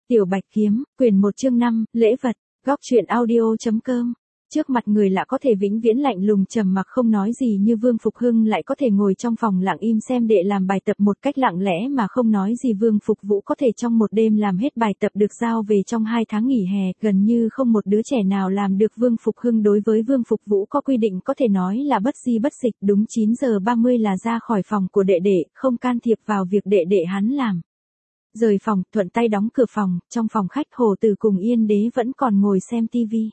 Tiểu Bạch Kiếm, quyển 1 chương 5, lễ vật, góc truyện audio.com. Trước mặt người lạ có thể vĩnh viễn lạnh lùng trầm mặc không nói gì như Vương Phục Hưng lại có thể ngồi trong phòng lặng im xem đệ làm bài tập một cách lặng lẽ mà không nói gì. Vương Phục Vũ có thể trong một đêm làm hết bài tập được giao về trong 2 tháng nghỉ hè, gần như không một đứa trẻ nào làm được. Vương Phục Hưng đối với Vương Phục Vũ có quy định có thể nói là bất di bất dịch, đúng 9 giờ 30 là ra khỏi phòng của đệ đệ, không can thiệp vào việc đệ đệ hắn làm. Rời phòng, thuận tay đóng cửa phòng, trong phòng khách Hồ Tử cùng Yên Đế vẫn còn ngồi xem tivi.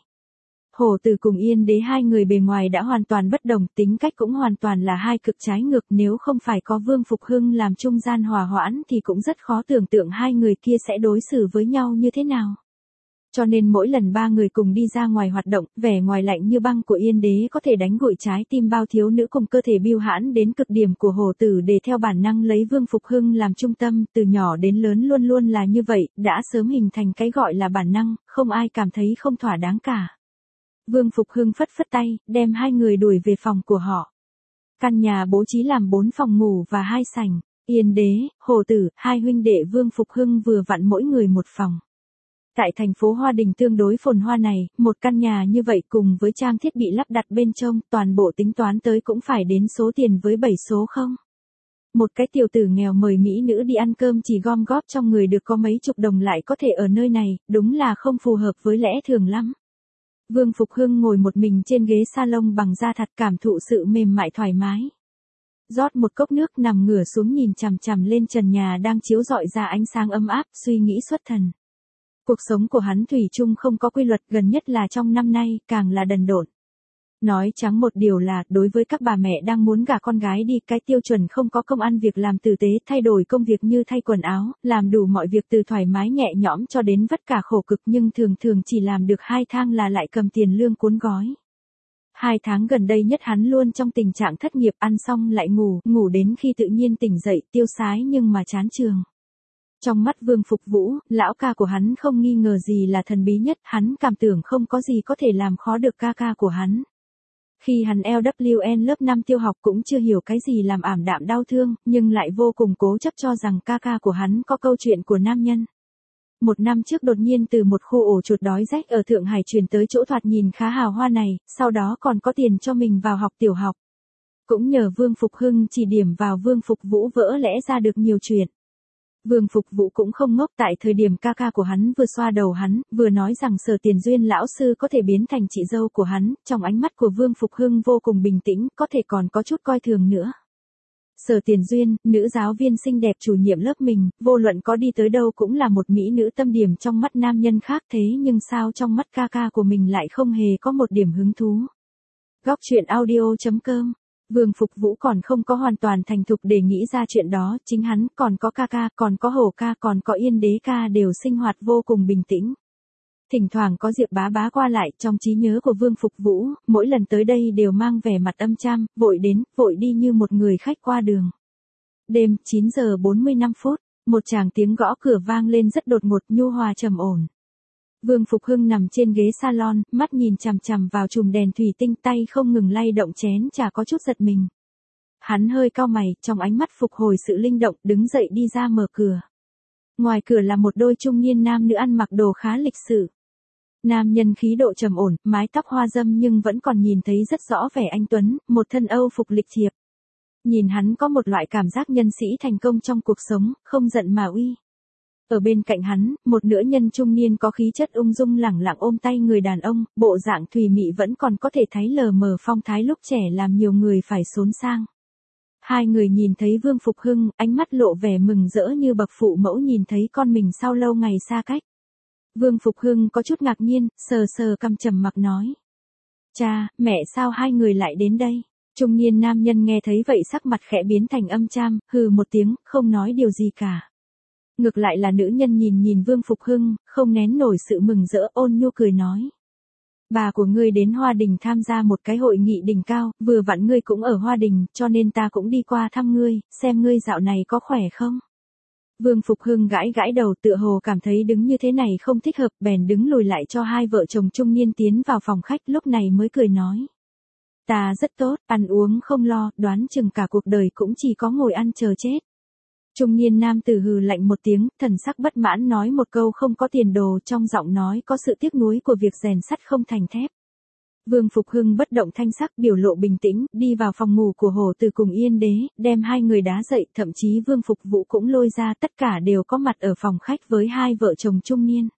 Hồ Tử cùng Yên Đế hai người bề ngoài đã hoàn toàn bất đồng, tính cách cũng hoàn toàn là hai cực trái ngược, nếu không phải có Vương Phục Hưng làm trung gian hòa hoãn thì cũng rất khó tưởng tượng hai người kia sẽ đối xử với nhau như thế nào. Cho nên mỗi lần ba người cùng đi ra ngoài hoạt động, vẻ ngoài lạnh như băng của Yên Đế có thể đánh gội trái tim bao thiếu nữ cùng cơ thể biêu hãn đến cực điểm của Hồ Tử để theo bản năng lấy Vương Phục Hưng làm trung tâm, từ nhỏ đến lớn luôn luôn là như vậy, đã sớm hình thành cái gọi là bản năng, không ai cảm thấy không thỏa đáng cả. Vương Phục Hưng phất phất tay, đem hai người đuổi về phòng của họ. Căn nhà bố trí làm 4 phòng ngủ và 2 sảnh, Yên Đế, Hồ Tử, hai huynh đệ Vương Phục Hưng vừa vặn mỗi người một phòng. Tại thành phố Hoa Đình tương đối phồn hoa này, một căn nhà như vậy cùng với trang thiết bị lắp đặt bên trong, toàn bộ tính toán tới cũng phải đến số tiền với 7 số không. Một cái tiểu tử nghèo mời mỹ nữ đi ăn cơm chỉ gom góp trong người được có mấy chục đồng lại có thể ở nơi này, đúng là không phù hợp với lẽ thường lắm. Vương Phục Hưng ngồi một mình trên ghế salon bằng da thật, cảm thụ sự mềm mại thoải mái. Rót một cốc nước, nằm ngửa xuống nhìn chằm chằm lên trần nhà đang chiếu rọi ra ánh sáng ấm áp, suy nghĩ xuất thần. Cuộc sống của hắn thủy chung không có quy luật, gần nhất là trong năm nay, càng là đần độn. Nói trắng một điều là, đối với các bà mẹ đang muốn gả con gái đi, cái tiêu chuẩn không có công ăn việc làm tử tế, thay đổi công việc như thay quần áo, làm đủ mọi việc từ thoải mái nhẹ nhõm cho đến vất vả khổ cực, nhưng thường thường chỉ làm được 2 tháng là lại cầm tiền lương cuốn gói. 2 tháng gần đây nhất hắn luôn trong tình trạng thất nghiệp, ăn xong lại ngủ, ngủ đến khi tự nhiên tỉnh dậy, tiêu sái nhưng mà chán trường. Trong mắt Vương Phục Vũ, lão ca của hắn không nghi ngờ gì là thần bí nhất, hắn cảm tưởng không có gì có thể làm khó được ca ca của hắn. Khi hắn LWN lớp 5 tiêu học cũng chưa hiểu cái gì làm ảm đạm đau thương, nhưng lại vô cùng cố chấp cho rằng ca ca của hắn có câu chuyện của nam nhân. 1 năm trước đột nhiên từ một khu ổ chuột đói rách ở Thượng Hải chuyển tới chỗ thoạt nhìn khá hào hoa này, sau đó còn có tiền cho mình vào học tiểu học. Cũng nhờ Vương Phục Hưng chỉ điểm vào Vương Phục Vũ vỡ lẽ ra được nhiều chuyện. Vương Phục Vũ cũng không ngốc, tại thời điểm ca ca của hắn vừa xoa đầu hắn, vừa nói rằng Sở Tiền Duyên lão sư có thể biến thành chị dâu của hắn, trong ánh mắt của Vương Phục Hưng vô cùng bình tĩnh, có thể còn có chút coi thường nữa. Sở Tiền Duyên, nữ giáo viên xinh đẹp chủ nhiệm lớp mình, vô luận có đi tới đâu cũng là một mỹ nữ tâm điểm trong mắt nam nhân khác, thế nhưng sao trong mắt ca ca của mình lại không hề có một điểm hứng thú. Góc truyện audio.com. Vương Phục Vũ còn không có hoàn toàn thành thục để nghĩ ra chuyện đó, chính hắn, còn có ca ca, còn có Hồ ca, còn có Yên Đế ca đều sinh hoạt vô cùng bình tĩnh. Thỉnh thoảng có Diệp Bá Bá qua lại, trong trí nhớ của Vương Phục Vũ, mỗi lần tới đây đều mang vẻ mặt âm tram, vội đến, vội đi như một người khách qua đường. Đêm, 9 giờ 45 phút, một tràng tiếng gõ cửa vang lên rất đột ngột, nhu hòa trầm ổn. Vương Phục Hưng nằm trên ghế salon, mắt nhìn chằm chằm vào chùm đèn thủy tinh, tay không ngừng lay động chén trà có chút giật mình. Hắn hơi cau mày, trong ánh mắt phục hồi sự linh động, đứng dậy đi ra mở cửa. Ngoài cửa là một đôi trung niên nam nữ ăn mặc đồ khá lịch sự. Nam nhân khí độ trầm ổn, mái tóc hoa râm nhưng vẫn còn nhìn thấy rất rõ vẻ anh tuấn, một thân Âu phục lịch thiệp. Nhìn hắn có một loại cảm giác nhân sĩ thành công trong cuộc sống, không giận mà uy. Ở bên cạnh hắn, một nữ nhân trung niên có khí chất ung dung lẳng lặng ôm tay người đàn ông, bộ dạng thùy mị vẫn còn có thể thấy lờ mờ phong thái lúc trẻ làm nhiều người phải xốn sang. Hai người nhìn thấy Vương Phục Hưng, ánh mắt lộ vẻ mừng rỡ như bậc phụ mẫu nhìn thấy con mình sau lâu ngày xa cách. Vương Phục Hưng có chút ngạc nhiên, sờ sờ cằm trầm mặc nói. Cha, mẹ sao hai người lại đến đây? Trung niên nam nhân nghe thấy vậy sắc mặt khẽ biến thành âm tram, hừ một tiếng, không nói điều gì cả. Ngược lại là nữ nhân nhìn Vương Phục Hưng, không nén nổi sự mừng rỡ, ôn nhu cười nói. Bà của ngươi đến Hoa Đình tham gia một cái hội nghị đỉnh cao, vừa vặn ngươi cũng ở Hoa Đình, cho nên ta cũng đi qua thăm ngươi, xem ngươi dạo này có khỏe không? Vương Phục Hưng gãi gãi đầu, tựa hồ cảm thấy đứng như thế này không thích hợp, bèn đứng lùi lại cho hai vợ chồng trung niên tiến vào phòng khách, lúc này mới cười nói. Ta rất tốt, ăn uống không lo, đoán chừng cả cuộc đời cũng chỉ có ngồi ăn chờ chết. Trung niên nam tử hừ lạnh một tiếng, thần sắc bất mãn nói một câu không có tiền đồ, trong giọng nói có sự tiếc nuối của việc rèn sắt không thành thép. Vương Phục Hưng bất động thanh sắc, biểu lộ bình tĩnh, đi vào phòng ngủ của Hồ Tử cùng Yên Đế, đem hai người đá dậy, thậm chí Vương Phục Vũ cũng lôi ra, tất cả đều có mặt ở phòng khách với hai vợ chồng trung niên.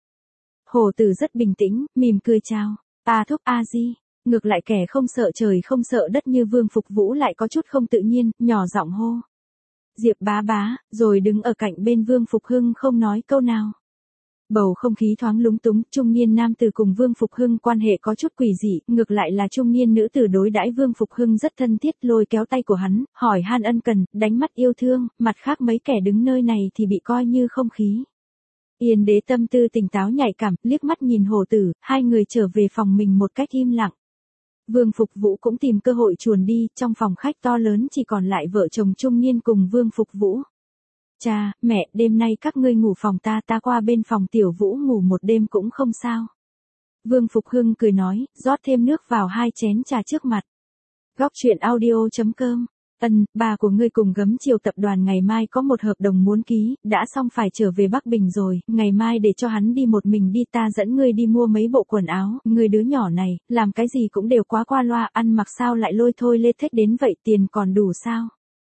Hồ Tử rất bình tĩnh, mỉm cười chào, "A thúc A di." Ngược lại kẻ không sợ trời không sợ đất như Vương Phục Vũ lại có chút không tự nhiên, nhỏ giọng hô, "Diệp bá bá", rồi đứng ở cạnh bên Vương Phục Hưng không nói câu nào. Bầu không khí thoáng lúng túng, trung niên nam tử cùng Vương Phục Hưng quan hệ có chút quỷ dị, ngược lại là trung niên nữ tử đối đãi Vương Phục Hưng rất thân thiết, lôi kéo tay của hắn, hỏi han ân cần, đánh mắt yêu thương, mặt khác mấy kẻ đứng nơi này thì bị coi như không khí. Yên Đế tâm tư tỉnh táo nhạy cảm, liếc mắt nhìn Hồ Tử, hai người trở về phòng mình một cách im lặng. Vương Phục Vũ cũng tìm cơ hội chuồn đi, trong phòng khách to lớn chỉ còn lại vợ chồng trung niên cùng Vương Phục Vũ. "Cha, mẹ, đêm nay các ngươi ngủ phòng ta qua bên phòng Tiểu Vũ ngủ một đêm cũng không sao." Vương Phục Hưng cười nói, rót thêm nước vào 2 chén trà trước mặt. Góc truyện audio.com. Bà của ngươi cùng Gấm Chiều tập đoàn ngày mai có một hợp đồng muốn ký, đã xong phải trở về Bắc Bình rồi, ngày mai để cho hắn đi một mình đi, ta dẫn ngươi đi mua mấy bộ quần áo, ngươi đứa nhỏ này, làm cái gì cũng đều quá qua loa, ăn mặc sao lại lôi thôi lê thếch đến vậy, tiền còn đủ sao?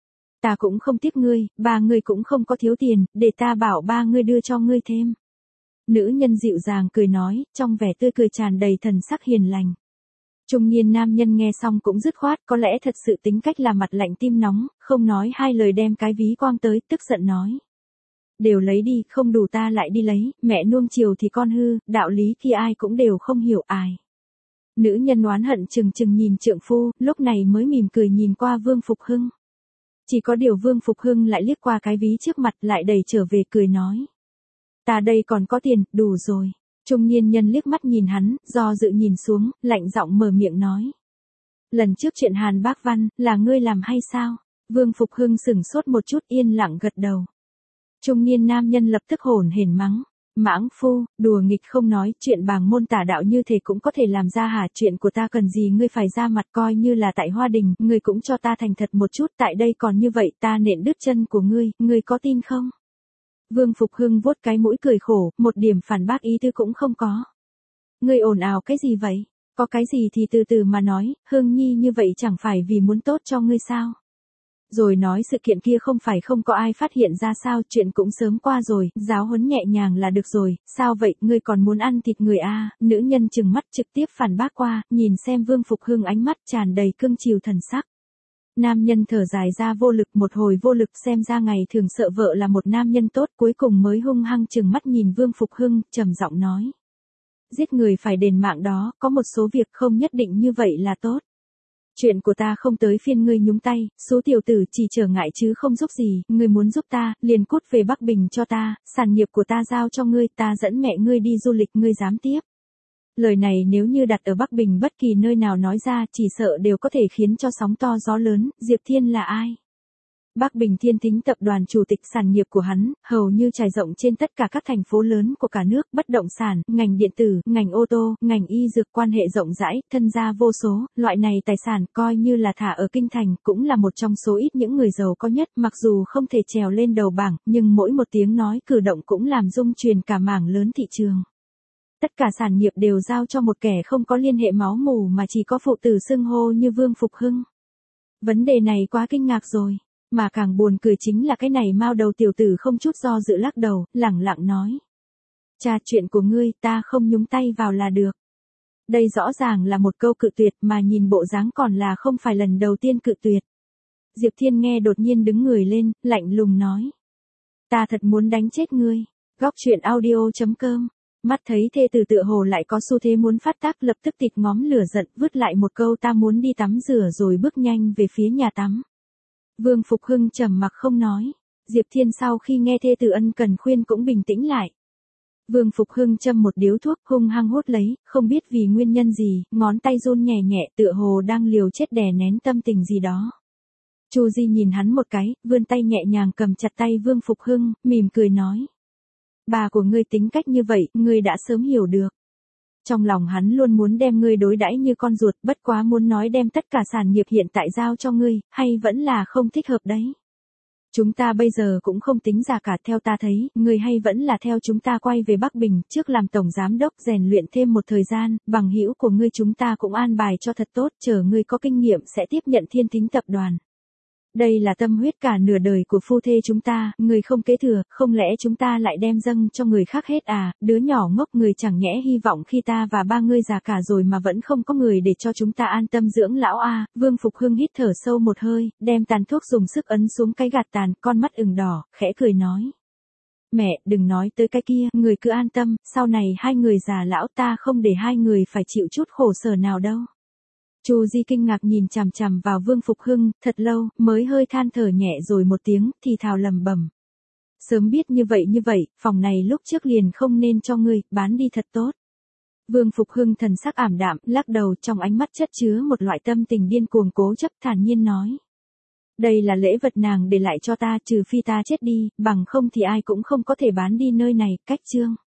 Ta cũng không tiếc ngươi, ba ngươi cũng không có thiếu tiền, để ta bảo ba ngươi đưa cho ngươi thêm. Nữ nhân dịu dàng cười nói, trong vẻ tươi cười tràn đầy thần sắc hiền lành. Trung niên nam nhân nghe xong cũng dứt khoát, có lẽ thật sự tính cách là mặt lạnh tim nóng, không nói hai lời đem cái ví quang tới, tức giận nói. Đều lấy đi, không đủ ta lại đi lấy, mẹ nuông chiều thì con hư, đạo lý kia ai cũng đều không hiểu ai. Nữ nhân oán hận chừng chừng nhìn trượng phu, lúc này mới mỉm cười nhìn qua Vương Phục Hưng. Chỉ có điều Vương Phục Hưng lại liếc qua cái ví trước mặt lại đẩy trở về cười nói. Ta đây còn có tiền, đủ rồi. Trung niên nhân liếc mắt nhìn hắn, do dự nhìn xuống, lạnh giọng mở miệng nói. Lần trước chuyện Hàn Bác Văn, là ngươi làm hay sao? Vương Phục Hưng sửng sốt một chút yên lặng gật đầu. Trung niên nam nhân lập tức hổn hển mắng. Mãng phu, đùa nghịch không nói, chuyện bàng môn tả đạo như thế cũng có thể làm ra hả, chuyện của ta cần gì ngươi phải ra mặt, coi như là tại Hoa Đình, ngươi cũng cho ta thành thật một chút, tại đây còn như vậy ta nện đứt chân của ngươi có tin không? Vương Phục Hưng vuốt cái mũi cười khổ, một điểm phản bác ý tứ cũng không có. Ngươi ồn ào cái gì vậy? Có cái gì thì từ từ mà nói, Hương Nhi như vậy chẳng phải vì muốn tốt cho ngươi sao? Rồi nói sự kiện kia không phải không có ai phát hiện ra sao, chuyện cũng sớm qua rồi, giáo huấn nhẹ nhàng là được rồi, sao vậy, ngươi còn muốn ăn thịt người à? Nữ nhân trừng mắt trực tiếp phản bác qua, nhìn xem Vương Phục Hưng ánh mắt tràn đầy cương chiều thần sắc. Nam nhân thở dài ra vô lực, một hồi vô lực, xem ra ngày thường sợ vợ là một nam nhân tốt, cuối cùng mới hung hăng trừng mắt nhìn Vương Phục Hưng, trầm giọng nói. Giết người phải đền mạng đó, có một số việc không nhất định như vậy là tốt. Chuyện của ta không tới phiên ngươi nhúng tay, số tiểu tử chỉ trở ngại chứ không giúp gì, ngươi muốn giúp ta, liền cút về Bắc Bình cho ta, sản nghiệp của ta giao cho ngươi, ta dẫn mẹ ngươi đi du lịch, ngươi dám tiếp. Lời này nếu như đặt ở Bắc Bình bất kỳ nơi nào nói ra, chỉ sợ đều có thể khiến cho sóng to gió lớn. Diệp Thiên là ai? Bắc Bình Thiên Thính tập đoàn chủ tịch, sản nghiệp của hắn, hầu như trải rộng trên tất cả các thành phố lớn của cả nước, bất động sản, ngành điện tử, ngành ô tô, ngành y dược, quan hệ rộng rãi, thân gia vô số, loại này tài sản coi như là thả ở kinh thành, cũng là một trong số ít những người giàu có nhất, mặc dù không thể trèo lên đầu bảng, nhưng mỗi một tiếng nói cử động cũng làm rung truyền cả mảng lớn thị trường. Tất cả sản nghiệp đều giao cho một kẻ không có liên hệ máu mủ mà chỉ có phụ tử xưng hô như Vương Phục Hưng. Vấn đề này quá kinh ngạc rồi. Mà càng buồn cười chính là cái này mao đầu tiểu tử không chút do dự lắc đầu, lẳng lặng nói. Cha, chuyện của ngươi ta không nhúng tay vào là được. Đây rõ ràng là một câu cự tuyệt mà nhìn bộ dáng còn là không phải lần đầu tiên cự tuyệt. Diệp Thiên nghe đột nhiên đứng người lên, lạnh lùng nói. Ta thật muốn đánh chết ngươi. Góc truyện audio.com. Mắt thấy thê tử tựa hồ lại có xu thế muốn phát tác, lập tức tịt ngóm lửa giận, vứt lại một câu ta muốn đi tắm rửa rồi bước nhanh về phía nhà tắm. Vương Phục Hưng trầm mặc không nói. Diệp Thiên sau khi nghe thê tử ân cần khuyên cũng bình tĩnh lại. Vương Phục Hưng châm một điếu thuốc hung hăng hút lấy, không biết vì nguyên nhân gì, ngón tay run nhẹ nhẹ tựa hồ đang liều chết đè nén tâm tình gì đó. Chu Di nhìn hắn một cái, vươn tay nhẹ nhàng cầm chặt tay Vương Phục Hưng, mỉm cười nói. Bà của ngươi tính cách như vậy, ngươi đã sớm hiểu được. Trong lòng hắn luôn muốn đem ngươi đối đãi như con ruột, bất quá muốn nói đem tất cả sản nghiệp hiện tại giao cho ngươi, hay vẫn là không thích hợp đấy. Chúng ta bây giờ cũng không tính già cả, theo ta thấy, người hay vẫn là theo chúng ta quay về Bắc Bình, trước làm tổng giám đốc rèn luyện thêm một thời gian, bằng hữu của ngươi chúng ta cũng an bài cho thật tốt, chờ ngươi có kinh nghiệm sẽ tiếp nhận Thiên Thính tập đoàn. Đây là tâm huyết cả nửa đời của phu thê chúng ta, người không kế thừa, không lẽ chúng ta lại đem dâng cho người khác hết à, đứa nhỏ ngốc, người chẳng nhẽ hy vọng khi ta và ba ngươi già cả rồi mà vẫn không có người để cho chúng ta an tâm dưỡng lão à. Vương Phục Hưng hít thở sâu một hơi, đem tàn thuốc dùng sức ấn xuống cái gạt tàn, con mắt ửng đỏ, khẽ cười nói. Mẹ, đừng nói tới cái kia, người cứ an tâm, sau này hai người già lão ta không để hai người phải chịu chút khổ sở nào đâu. Chu Di kinh ngạc nhìn chằm chằm vào Vương Phục Hưng, thật lâu, mới hơi than thở nhẹ rồi một tiếng, thì thào lầm bầm. Sớm biết như vậy, phòng này lúc trước liền không nên cho ngươi, bán đi thật tốt. Vương Phục Hưng thần sắc ảm đạm, lắc đầu, trong ánh mắt chất chứa một loại tâm tình điên cuồng cố chấp, thản nhiên nói. Đây là lễ vật nàng để lại cho ta, trừ phi ta chết đi, bằng không thì ai cũng không có thể bán đi nơi này, cách chương.